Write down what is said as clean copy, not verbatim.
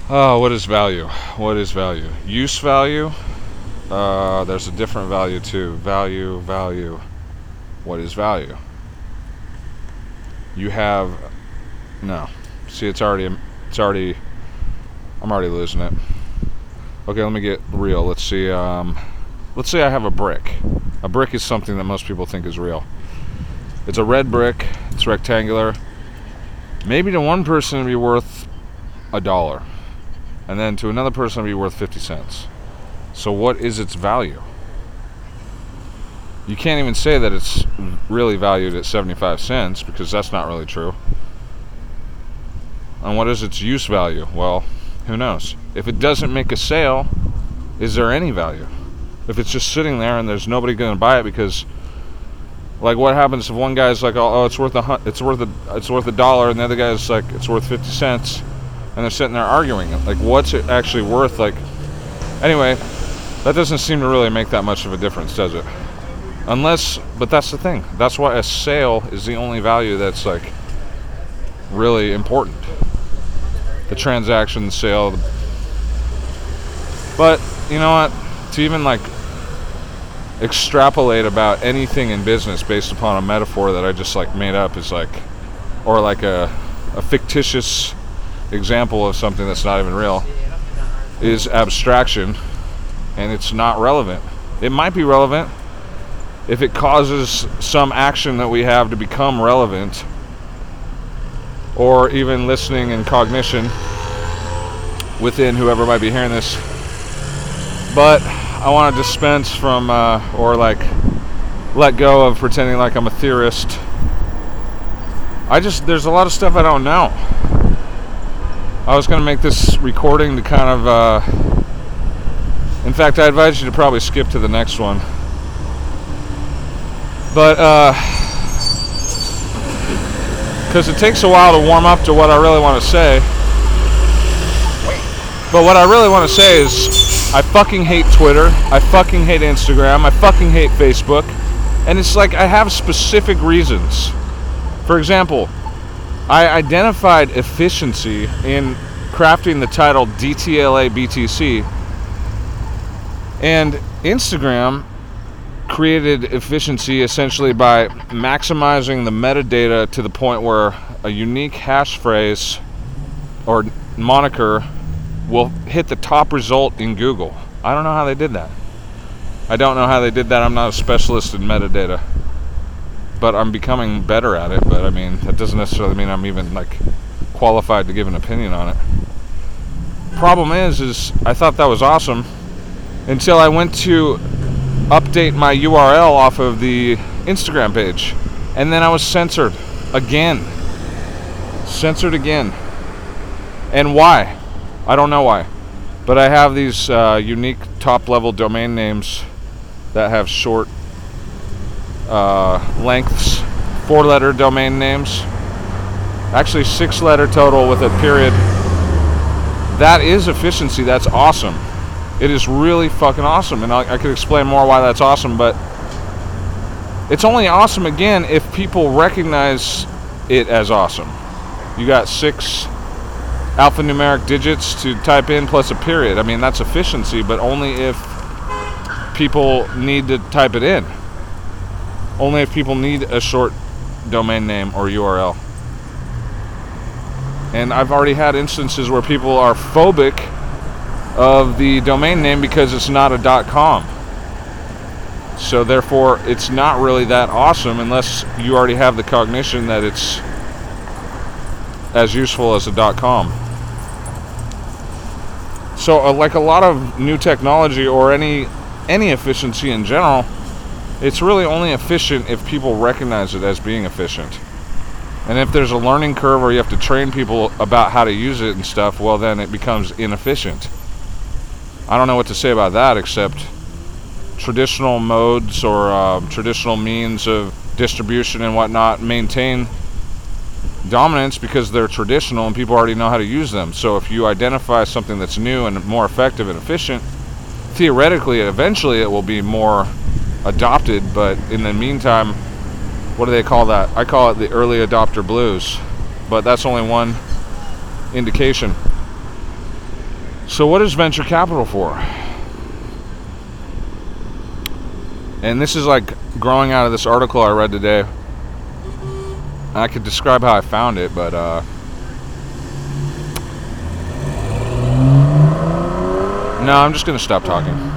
Oh, what is value? What is value? Use value? There's a different value too. Value. What is value? You have no. See, I'm already losing it. Okay, let me get real. Let's see. Let's say I have a brick. A brick is something that most people think is real. It's a red brick. It's rectangular. Maybe to one person it'd be worth $1, and then to another person it'd be worth 50 cents. So what is its value? You can't even say that it's really valued at 75 cents because that's not really true. And what is its use value? Well, who knows? If it doesn't make a sale, is there any value? If it's just sitting there and there's nobody going to buy it because, like, what happens if one guy's like, oh, it's worth $1, and the other guy's like, it's worth 50 cents, and they're sitting there arguing. Like, what's it actually worth? Like, anyway, that doesn't seem to really make that much of a difference, does it? But that's the thing. That's why a sale is the only value that's, like, really important. The transaction, the sale. But, you know what? To even, like, extrapolate about anything in business based upon a metaphor that I just, like, made up is, like, or, like, a fictitious example of something that's not even real is abstraction, and it's not relevant. It might be relevant if it causes some action that we have to become relevant, or even listening and cognition within whoever might be hearing this. But I want to dispense from, or like let go of pretending like I'm a theorist. There's a lot of stuff I don't know. I was going to make this recording to kind of, in fact, I advise you to probably skip to the next one. But, because it takes a while to warm up to what I really want to say. But what I really want to say is, I fucking hate Twitter, I fucking hate Instagram, I fucking hate Facebook, and it's like I have specific reasons. For example, I identified efficiency in crafting the title DTLA BTC, and Instagram created efficiency essentially by maximizing the metadata to the point where a unique hash phrase or moniker will hit the top result in Google. I don't know how they did that. I'm not a specialist in metadata, but I'm becoming better at it. But I mean, that doesn't necessarily mean I'm even like qualified to give an opinion on it. Problem is I thought that was awesome until I went to update my URL off of the Instagram page, and then I was censored again. And why? I don't know why, but I have these unique top-level domain names that have short lengths, 4-letter domain names, actually 6-letter total with a period. That is efficiency. That's awesome. It is really fucking awesome, and I could explain more why that's awesome, but it's only awesome, again, if people recognize it as awesome. You got 6 alphanumeric digits to type in plus a period. I mean, that's efficiency, but only if people need to type it in. Only if people need a short domain name or URL. And I've already had instances where people are phobic of the domain name because it's not a .com. So therefore, it's not really that awesome unless you already have the cognition that it's as useful as a .com. So like a lot of new technology or any efficiency in general, it's really only efficient if people recognize it as being efficient. And if there's a learning curve or you have to train people about how to use it and stuff, well, then it becomes inefficient. I don't know what to say about that, except traditional modes or traditional means of distribution and whatnot maintain dominance because they're traditional and people already know how to use them. So if you identify something that's new and more effective and efficient, theoretically, eventually it will be more adopted, but in the meantime, what do they call that? I call it the early adopter blues, but that's only one indication. So what is venture capital for? And this is like growing out of this article I read today. I could describe how I found it, but no, I'm just gonna stop talking.